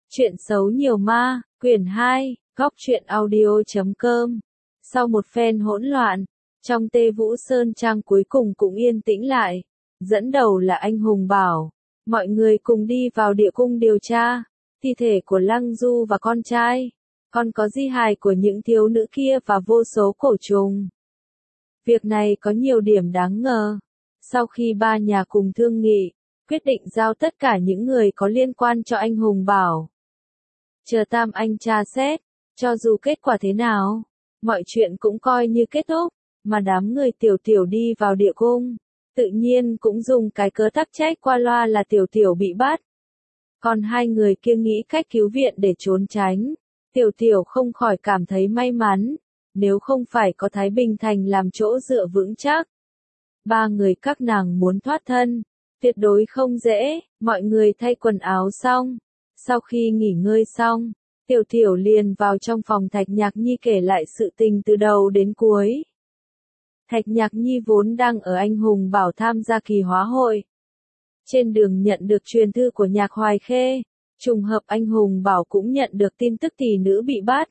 Chuyện xấu nhiều ma, quyển 2, góc truyện audio.com. Sau một phen hỗn loạn, trong Tê Vũ Sơn Trang cuối cùng cũng yên tĩnh lại. Dẫn đầu là anh Hùng Bảo. Mọi người cùng đi vào địa cung điều tra. Thi thể của Lăng Du và con trai. Còn có di hài của những thiếu nữ kia và vô số cổ trùng. Việc này có nhiều điểm đáng ngờ. Sau khi ba nhà cùng thương nghị, quyết định giao tất cả những người có liên quan cho anh Hùng Bảo. Chờ Tam Anh tra xét, cho dù kết quả thế nào, mọi chuyện cũng coi như kết thúc, mà đám người Tiểu Tiểu đi vào địa cung, tự nhiên cũng dùng cái cớ tắc trách qua loa là Tiểu Tiểu bị bắt. Còn hai người kia nghĩ cách cứu viện để trốn tránh, Tiểu Tiểu không khỏi cảm thấy may mắn, nếu không phải có Thái Bình Thành làm chỗ dựa vững chắc. Ba người các nàng muốn thoát thân, tuyệt đối không dễ. Mọi người thay quần áo xong. Sau khi nghỉ ngơi xong, Tiểu Tiểu liền vào trong phòng Thạch Nhạc Nhi kể lại sự tình từ đầu đến cuối. Thạch Nhạc Nhi vốn đang ở anh Hùng Bảo tham gia kỳ hóa hội. Trên đường nhận được truyền thư của Nhạc Hoài Khê, trùng hợp anh Hùng Bảo cũng nhận được tin tức tỷ nữ bị bắt.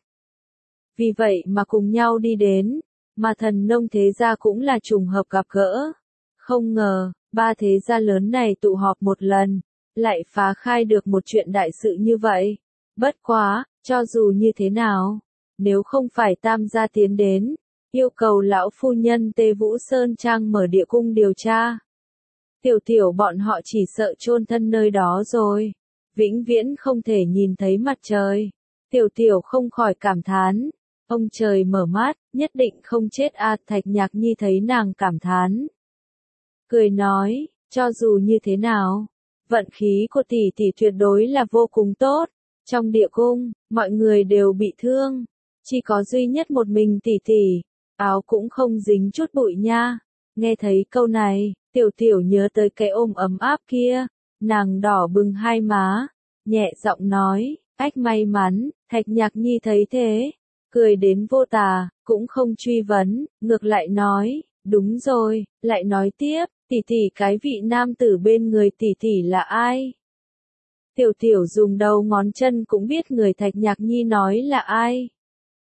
Vì vậy mà cùng nhau đi đến, mà Thần Nông thế gia cũng là trùng hợp gặp gỡ. Không ngờ, ba thế gia lớn này tụ họp một lần, lại phá khai được một chuyện đại sự như vậy. Bất quá, cho dù như thế nào, nếu không phải Tam gia tiến đến, yêu cầu lão phu nhân Tê Vũ Sơn Trang mở địa cung điều tra. Tiểu Tiểu bọn họ chỉ sợ chôn thân nơi đó rồi, vĩnh viễn không thể nhìn thấy mặt trời. Tiểu Tiểu không khỏi cảm thán, ông trời mở mắt, nhất định không chết à. Thạch Nhạc Nhi thấy nàng cảm thán, cười nói, cho dù như thế nào, vận khí của tỷ tỷ tuyệt đối là vô cùng tốt. Trong địa cung, mọi người đều bị thương, chỉ có duy nhất một mình tỷ tỷ, áo cũng không dính chút bụi nha. Nghe thấy câu này, Tiểu Tiểu nhớ tới cái ôm ấm áp kia, nàng đỏ bừng hai má, nhẹ giọng nói, ách may mắn. Thạch Nhạc Nhi thấy thế, cười đến vô tà, cũng không truy vấn, ngược lại nói, đúng rồi, lại nói tiếp, tỷ tỷ cái vị nam tử bên người tỷ tỷ là ai? Tiểu Tiểu dùng đầu ngón chân cũng biết người Thạch Nhạc Nhi nói là ai.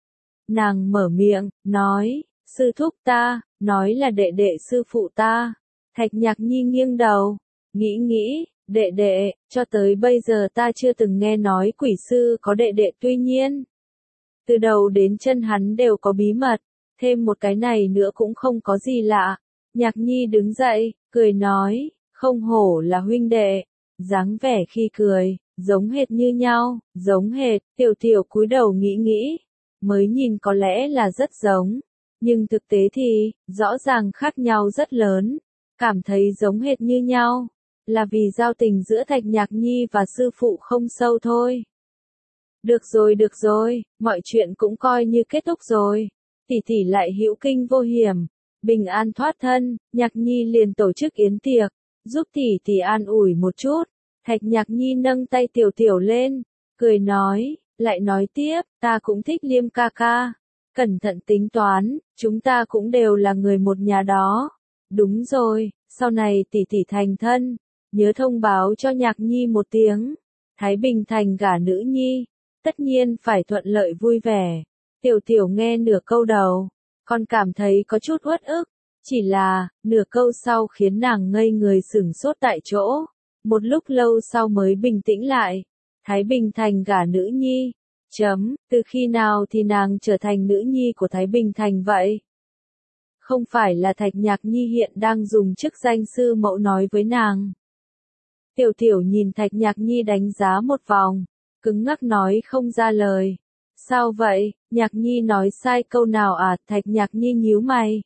Nàng mở miệng, nói, sư thúc ta, nói là đệ đệ sư phụ ta. Thạch Nhạc Nhi nghiêng đầu, nghĩ, đệ đệ, cho tới bây giờ ta chưa từng nghe nói quỷ sư có đệ đệ, tuy nhiên, từ đầu đến chân hắn đều có bí mật, thêm một cái này nữa cũng không có gì lạ. Nhạc Nhi đứng dậy, cười nói, không hổ là huynh đệ, dáng vẻ khi cười, giống hệt như nhau, giống hệt. Tiểu Tiểu cúi đầu nghĩ, mới nhìn có lẽ là rất giống, nhưng thực tế thì, rõ ràng khác nhau rất lớn, cảm thấy giống hệt như nhau, là vì giao tình giữa Thạch Nhạc Nhi và sư phụ không sâu thôi. Được rồi, mọi chuyện cũng coi như kết thúc rồi, tỷ tỷ lại hữu kinh vô hiểm, bình an thoát thân. Nhạc Nhi liền tổ chức yến tiệc, giúp tỷ tỷ an ủi một chút. Thạch Nhạc Nhi nâng tay Tiểu Tiểu lên, cười nói, lại nói tiếp, ta cũng thích Liêm ca ca, cẩn thận tính toán, chúng ta cũng đều là người một nhà đó. Đúng rồi, sau này tỷ tỷ thành thân, nhớ thông báo cho Nhạc Nhi một tiếng. Thái Bình Thành gả nữ nhi, tất nhiên phải thuận lợi vui vẻ. Tiểu Tiểu nghe nửa câu đầu, còn cảm thấy có chút uất ức, chỉ là, nửa câu sau khiến nàng ngây người sửng sốt tại chỗ, một lúc lâu sau mới bình tĩnh lại. Thái Bình Thành gả nữ nhi, từ khi nào thì nàng trở thành nữ nhi của Thái Bình Thành vậy? Không phải là Thạch Nhạc Nhi hiện đang dùng chức danh sư mẫu nói với nàng. Tiểu Tiểu nhìn Thạch Nhạc Nhi đánh giá một vòng, cứng ngắc nói không ra lời. Sao vậy, Nhạc Nhi nói sai câu nào à? Thạch Nhạc Nhi nhíu mày,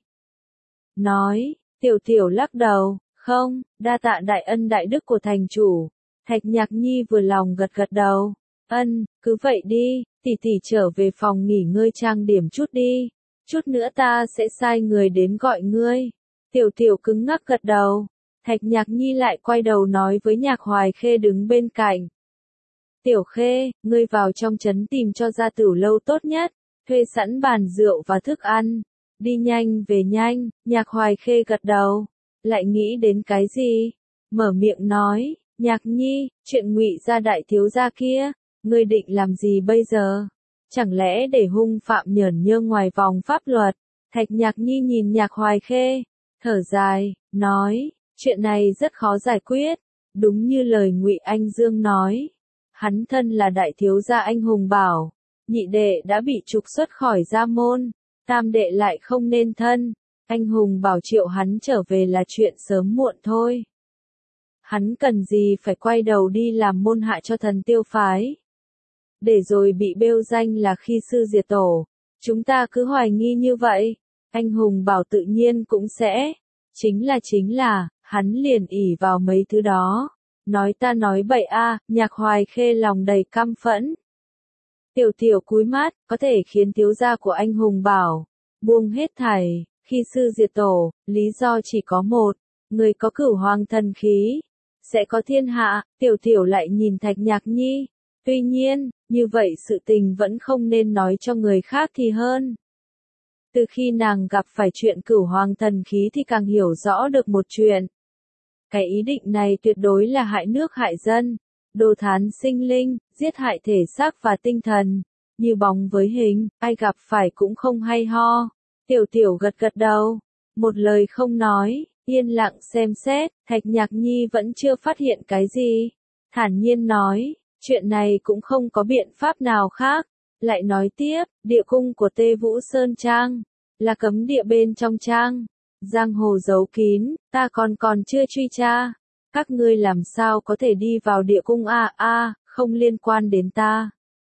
nói. Tiểu Tiểu lắc đầu, không, đa tạ đại ân đại đức của thành chủ. Thạch Nhạc Nhi vừa lòng gật đầu, cứ vậy đi, tỷ tỷ trở về phòng nghỉ ngơi trang điểm chút đi, chút nữa ta sẽ sai người đến gọi ngươi. Tiểu Tiểu cứng ngắc gật đầu. Thạch Nhạc Nhi lại quay đầu nói với Nhạc Hoài Khê đứng bên cạnh. Tiểu Khê, ngươi vào trong trấn tìm cho ra tửu lâu tốt nhất, thuê sẵn bàn rượu và thức ăn, đi nhanh về nhanh. Nhạc Hoài Khê gật đầu, lại nghĩ đến cái gì, mở miệng nói, Nhạc Nhi, chuyện Ngụy gia đại thiếu gia kia, Ngươi định làm gì bây giờ? Chẳng lẽ để hung phạm nhởn nhơ ngoài vòng pháp luật? Thạch Nhạc Nhi nhìn Nhạc Hoài Khê, thở dài, nói, chuyện này rất khó giải quyết. Đúng như lời Ngụy Anh Dương nói, hắn thân là đại thiếu gia anh hùng bảo, nhị đệ đã bị trục xuất khỏi gia môn, tam đệ lại không nên thân, anh hùng bảo triệu hắn trở về là chuyện sớm muộn thôi. Hắn cần gì phải quay đầu đi làm môn hạ cho Thần Tiêu phái, để rồi bị bêu danh là khi sư diệt tổ. Chúng ta cứ hoài nghi như vậy, anh hùng bảo tự nhiên cũng sẽ, chính là, hắn liền ỷ vào mấy thứ đó. Nói ta nói bậy a, Nhạc Hoài Khê lòng đầy căm phẫn. Tiểu Tiểu cúi mắt, có thể khiến thiếu gia của anh hùng bảo buông hết thảy, khi sư diệt tổ, lý do chỉ có một, người có cửu hoàng thần khí sẽ có thiên hạ. Tiểu Tiểu lại nhìn Thạch Nhạc Nhi, tuy nhiên, như vậy sự tình vẫn không nên nói cho người khác thì hơn. Từ khi nàng gặp phải chuyện cửu hoàng thần khí thì càng hiểu rõ được một chuyện. Cái ý định này tuyệt đối là hại nước hại dân, đồ thán sinh linh, giết hại thể xác và tinh thần, như bóng với hình, ai gặp phải cũng không hay ho. Tiểu Tiểu gật gật đầu, một lời không nói, yên lặng xem xét. Thạch Nhạc Nhi vẫn chưa phát hiện cái gì, thản nhiên nói, chuyện này cũng không có biện pháp nào khác. Lại nói tiếp, địa cung của Tê Vũ Sơn Trang là cấm địa bên trong trang, giang hồ giấu kín, ta còn chưa truy tra, các ngươi làm sao có thể đi vào địa cung không liên quan đến ta.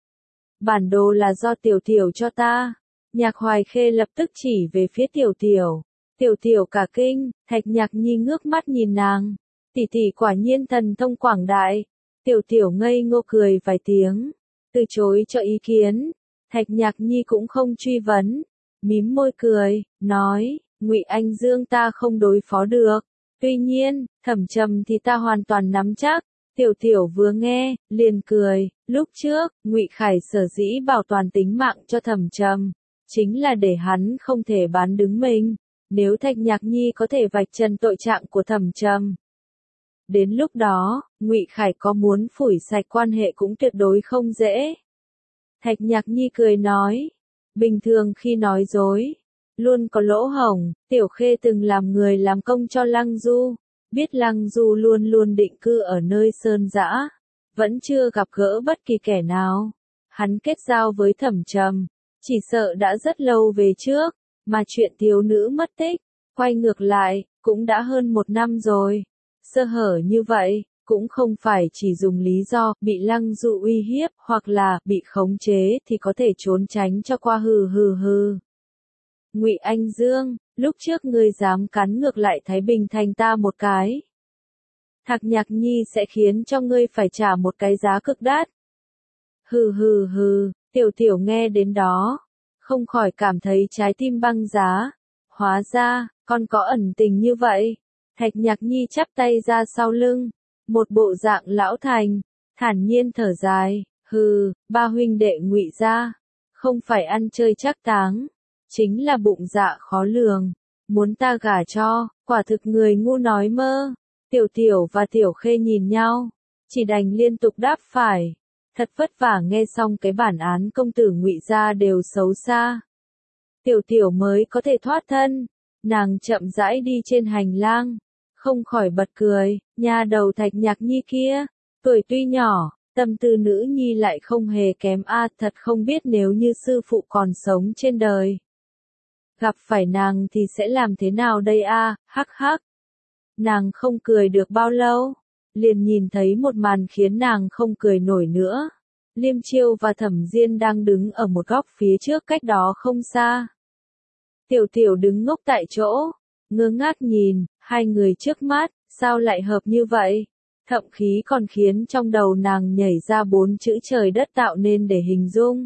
Bản đồ là do Tiểu Tiểu cho ta. Nhạc Hoài Khê lập tức chỉ về phía Tiểu Tiểu. Tiểu Tiểu cả kinh, Thạch Nhạc Nhi ngước mắt nhìn nàng, tỷ tỷ quả nhiên thần thông quảng đại. Tiểu Tiểu ngây ngô cười vài tiếng, từ chối cho ý kiến. Thạch Nhạc Nhi cũng không truy vấn, mím môi cười, nói, Ngụy Anh Dương ta không đối phó được, tuy nhiên, Thẩm Trầm thì ta hoàn toàn nắm chắc. Tiểu Tiểu vừa nghe, liền cười, lúc trước, Ngụy Khải sở dĩ bảo toàn tính mạng cho Thẩm Trầm, chính là để hắn không thể bán đứng mình. Nếu Thạch Nhạc Nhi có thể vạch trần tội trạng của Thẩm Trầm, đến lúc đó, Ngụy Khải có muốn phủi sạch quan hệ cũng tuyệt đối không dễ. Thạch Nhạc Nhi cười nói, bình thường khi nói dối, luôn có lỗ hổng. Tiểu Khê từng làm người làm công cho Lăng Du, biết Lăng Du luôn luôn định cư ở nơi sơn dã, vẫn chưa gặp gỡ bất kỳ kẻ nào. Hắn kết giao với Thẩm Trầm, chỉ sợ đã rất lâu về trước, mà chuyện thiếu nữ mất tích, quay ngược lại, cũng đã hơn 1 năm rồi. Sơ hở như vậy, cũng không phải chỉ dùng lý do bị Lăng Du uy hiếp hoặc là bị khống chế thì có thể trốn tránh cho qua hừ. Ngụy Anh Dương, lúc trước ngươi dám cắn ngược lại Thái Bình Thành ta một cái, Thạch Nhạc Nhi sẽ khiến cho ngươi phải trả một cái giá cực đắt. Hừ. Tiểu Tiểu nghe đến đó, không khỏi cảm thấy trái tim băng giá. Hóa ra, còn có ẩn tình như vậy. Thạch Nhạc Nhi chắp tay ra sau lưng, một bộ dạng lão thành, thản nhiên thở dài, ba huynh đệ Ngụy gia, không phải ăn chơi trác táng, chính là bụng dạ khó lường, muốn ta gả cho, quả thực người ngu nói mơ. Tiểu Tiểu và Tiểu Khê nhìn nhau, chỉ đành liên tục đáp phải. Thật vất vả nghe xong cái bản án công tử Ngụy gia đều xấu xa, Tiểu Tiểu mới có thể thoát thân. Nàng chậm rãi đi trên hành lang, không khỏi bật cười, nha đầu Thạch Nhạc Nhi kia, tuổi tuy nhỏ, tâm tư nữ nhi lại không hề kém thật không biết nếu như sư phụ còn sống trên đời, gặp phải nàng thì sẽ làm thế nào đây hắc. Nàng không cười được bao lâu, liền nhìn thấy một màn khiến nàng không cười nổi nữa. Liêm Chiêu và Thẩm Diên đang đứng ở một góc phía trước cách đó không xa. Tiểu Tiểu đứng ngốc tại chỗ, ngơ ngác nhìn, hai người trước mắt, sao lại hợp như vậy? Thậm khí còn khiến trong đầu nàng nhảy ra 4 chữ trời đất tạo nên để hình dung.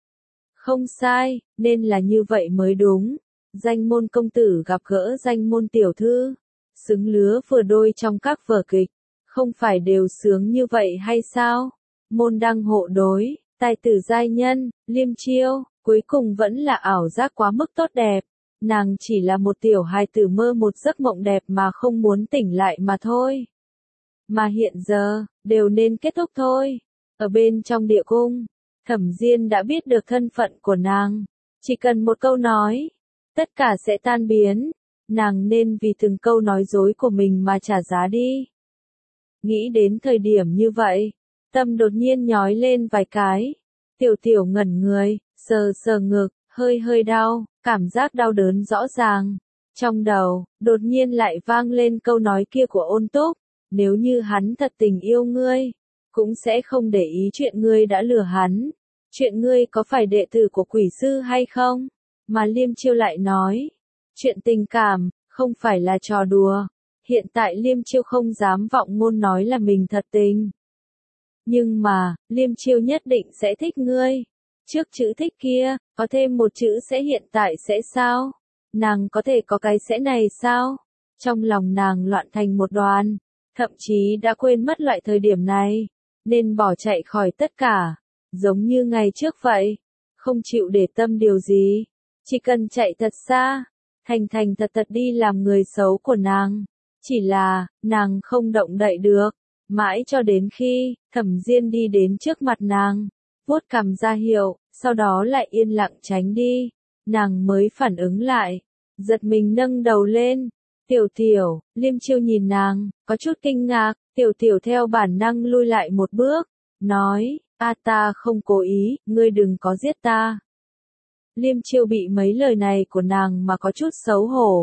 Không sai, nên là như vậy mới đúng. Danh môn công tử gặp gỡ danh môn tiểu thư, xứng lứa vừa đôi trong các vở kịch, không phải đều sướng như vậy hay sao? Môn đăng hộ đối, tài tử giai nhân, Liêm Chiêu, cuối cùng vẫn là ảo giác quá mức tốt đẹp. Nàng chỉ là một tiểu hài tử mơ một giấc mộng đẹp mà không muốn tỉnh lại mà thôi. Mà hiện giờ, đều nên kết thúc thôi. Ở bên trong địa cung, Thẩm Diên đã biết được thân phận của nàng. Chỉ cần một câu nói, tất cả sẽ tan biến. Nàng nên vì từng câu nói dối của mình mà trả giá đi. Nghĩ đến thời điểm như vậy, tâm đột nhiên nhói lên vài cái. Tiểu Tiểu ngẩn người, sờ sờ ngực, hơi hơi đau, cảm giác đau đớn rõ ràng. Trong đầu, đột nhiên lại vang lên câu nói kia của Ôn Túc, nếu như hắn thật tình yêu ngươi, cũng sẽ không để ý chuyện ngươi đã lừa hắn. Chuyện ngươi có phải đệ tử của quỷ sư hay không? Mà Liêm Chiêu lại nói, chuyện tình cảm, không phải là trò đùa. Hiện tại Liêm Chiêu không dám vọng ngôn nói là mình thật tình. Nhưng mà, Liêm Chiêu nhất định sẽ thích ngươi. Trước chữ thích kia, có thêm một chữ sẽ hiện tại sẽ sao? Nàng có thể có cái sẽ này sao? Trong lòng nàng loạn thành một đoàn, thậm chí đã quên mất loại thời điểm này, nên bỏ chạy khỏi tất cả, giống như ngày trước vậy, không chịu để tâm điều gì, chỉ cần chạy thật xa, thành thành thật thật đi làm người xấu của nàng. Chỉ là, nàng không động đậy được, mãi cho đến khi, Thẩm Diên đi đến trước mặt nàng, vuốt cằm ra hiệu, sau đó lại yên lặng tránh đi, nàng mới phản ứng lại, giật mình nâng đầu lên. Tiểu Tiểu, Liêm Chiêu nhìn nàng, có chút kinh ngạc, Tiểu Tiểu theo bản năng lui lại một bước, nói, ta không cố ý, ngươi đừng có giết ta. Liêm Chiêu bị mấy lời này của nàng mà có chút xấu hổ.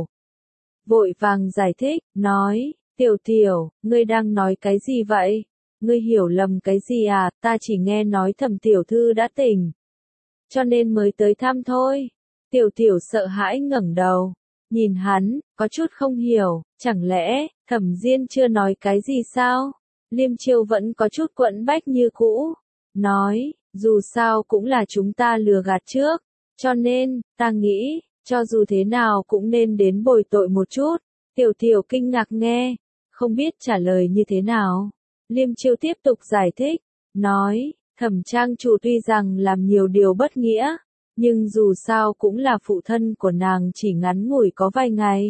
Vội vàng giải thích, nói, Tiểu Tiểu, ngươi đang nói cái gì vậy? Ngươi hiểu lầm cái gì à? Ta chỉ nghe nói Thẩm tiểu thư đã tỉnh, cho nên mới tới thăm thôi. Tiểu Tiểu sợ hãi ngẩng đầu, nhìn hắn, có chút không hiểu, chẳng lẽ, Thẩm Diên chưa nói cái gì sao? Liêm Chiêu vẫn có chút quẫn bách như cũ, nói, dù sao cũng là chúng ta lừa gạt trước, cho nên, ta nghĩ, cho dù thế nào cũng nên đến bồi tội một chút. Tiểu Tiểu kinh ngạc nghe, không biết trả lời như thế nào. Liêm Chiêu tiếp tục giải thích, nói, Thẩm trang chủ tuy rằng làm nhiều điều bất nghĩa, nhưng dù sao cũng là phụ thân của nàng, chỉ ngắn ngủi có vài ngày.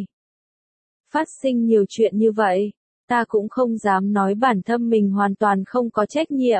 Phát sinh nhiều chuyện như vậy, ta cũng không dám nói bản thân mình hoàn toàn không có trách nhiệm.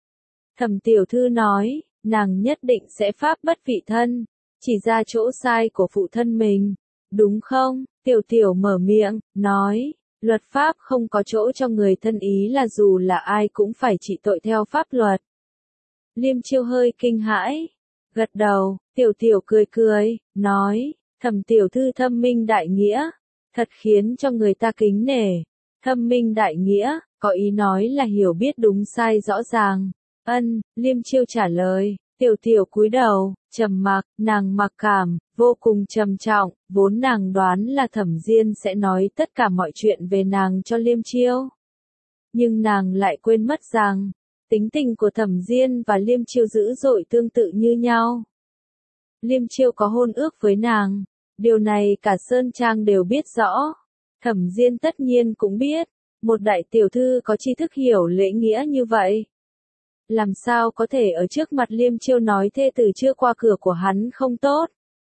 Thẩm tiểu thư nói, nàng nhất định sẽ pháp bất vị thân, chỉ ra chỗ sai của phụ thân mình, đúng không? Tiểu Tiểu mở miệng, nói, luật pháp không có chỗ cho người thân, ý là dù là ai cũng phải trị tội theo pháp luật. Liêm Chiêu hơi kinh hãi, gật đầu. Tiểu Tiểu cười cười, nói, Thẩm tiểu thư thâm minh đại nghĩa, thật khiến cho người ta kính nể. Thâm minh đại nghĩa, có ý nói là hiểu biết đúng sai rõ ràng. Liêm Chiêu trả lời. Tiểu Tiểu cúi đầu, trầm mặc, nàng mặc cảm, vô cùng trầm trọng, vốn nàng đoán là Thẩm Diên sẽ nói tất cả mọi chuyện về nàng cho Liêm Chiêu. Nhưng nàng lại quên mất rằng, tính tình của Thẩm Diên và Liêm Chiêu dữ dội tương tự như nhau. Liêm Chiêu có hôn ước với nàng, điều này cả Sơn Trang đều biết rõ. Thẩm Diên tất nhiên cũng biết, một đại tiểu thư có tri thức hiểu lễ nghĩa như vậy, làm sao có thể ở trước mặt Liêm Chiêu nói thê tử chưa qua cửa của hắn không tốt.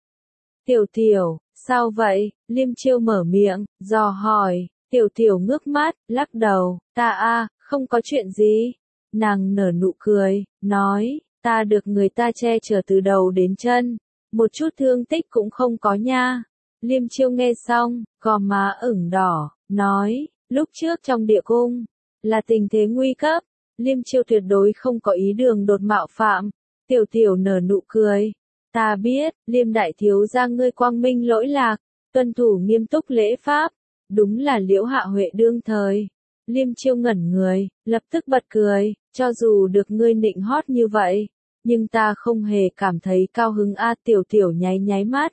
Tiểu Tiểu, sao vậy? Liêm Chiêu mở miệng, dò hỏi. Tiểu Tiểu ngước mắt, lắc đầu, ta không có chuyện gì. Nàng nở nụ cười, nói, ta được người ta che chở từ đầu đến chân, một chút thương tích cũng không có nha. Liêm Chiêu nghe xong, gò má ửng đỏ, nói, lúc trước trong địa cung, là tình thế nguy cấp. Liêm Chiêu tuyệt đối không có ý đường đột mạo phạm. Tiểu Tiểu nở nụ cười. Ta biết, Liêm đại thiếu gia ngươi quang minh lỗi lạc, tuân thủ nghiêm túc lễ pháp. Đúng là Liễu Hạ Huệ đương thời. Liêm Chiêu ngẩn người, lập tức bật cười, cho dù được ngươi nịnh hót như vậy, nhưng ta không hề cảm thấy cao hứng a. Tiểu Tiểu nháy nháy mắt.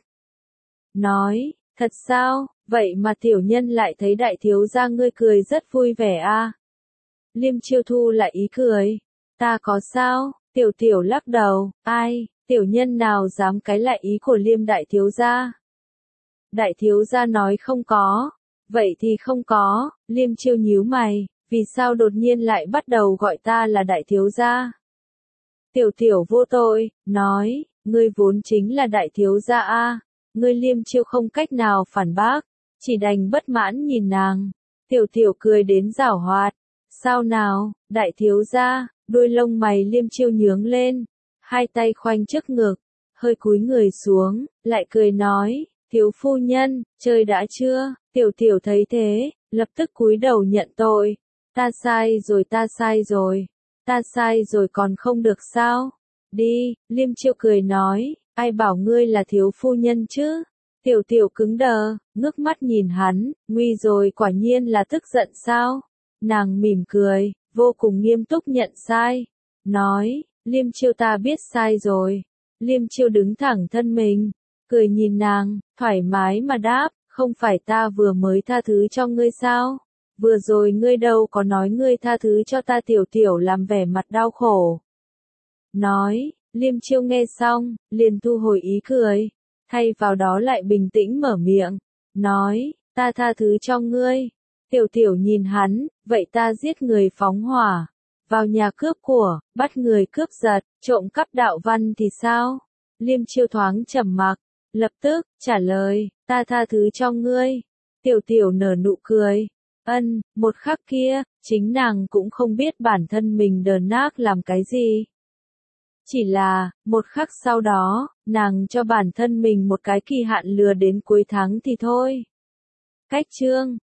Nói, thật sao, vậy mà tiểu nhân lại thấy đại thiếu gia ngươi cười rất vui vẻ a. Liêm Chiêu thu lại ý cười. Ta có sao? Tiểu Tiểu lắc đầu, ai, tiểu nhân nào dám cái lại ý của Liêm đại thiếu gia. Đại thiếu gia nói không có. Vậy thì không có. Liêm Chiêu nhíu mày, vì sao đột nhiên lại bắt đầu gọi ta là đại thiếu gia? Tiểu Tiểu vô tội, nói, ngươi vốn chính là đại thiếu gia a. Ngươi. Liêm Chiêu không cách nào phản bác, chỉ đành bất mãn nhìn nàng. Tiểu Tiểu cười đến giảo hoạt. Sao nào, đại thiếu gia, Đuôi lông mày Liêm Chiêu nhướng lên, hai tay khoanh trước ngực, hơi cúi người xuống, lại cười nói, thiếu phu nhân, chơi đã chưa? Tiểu tiểu thấy thế, lập tức cúi đầu nhận tội. Ta sai rồi, ta sai rồi. Ta sai rồi còn không được sao? Đi, Liêm Chiêu cười nói, ai bảo ngươi là thiếu phu nhân chứ? Tiểu tiểu cứng đờ, ngước mắt nhìn hắn, nguy rồi, quả nhiên là tức giận sao? Nàng mỉm cười, vô cùng nghiêm túc nhận sai. Nói, Liêm Chiêu ta biết sai rồi. Liêm Chiêu đứng thẳng thân mình, cười nhìn nàng, thoải mái mà đáp, không phải ta vừa mới tha thứ cho ngươi sao? Vừa rồi ngươi đâu có nói ngươi tha thứ cho ta, tiểu tiểu làm vẻ mặt đau khổ. Nói, Liêm Chiêu nghe xong, liền thu hồi ý cười, thay vào đó lại bình tĩnh mở miệng, nói, ta tha thứ cho ngươi. Tiểu tiểu nhìn hắn, vậy ta giết người phóng hỏa, vào nhà cướp của, bắt người cướp giật, trộm cắp đạo văn thì sao? Liêm Chiêu thoáng trầm mặc, lập tức trả lời, ta tha thứ cho ngươi. Tiểu tiểu nở nụ cười, một khắc kia, chính nàng cũng không biết bản thân mình đờn ác làm cái gì. Chỉ là, một khắc sau đó, nàng cho bản thân mình một cái kỳ hạn lừa đến cuối tháng thì thôi. Cách chương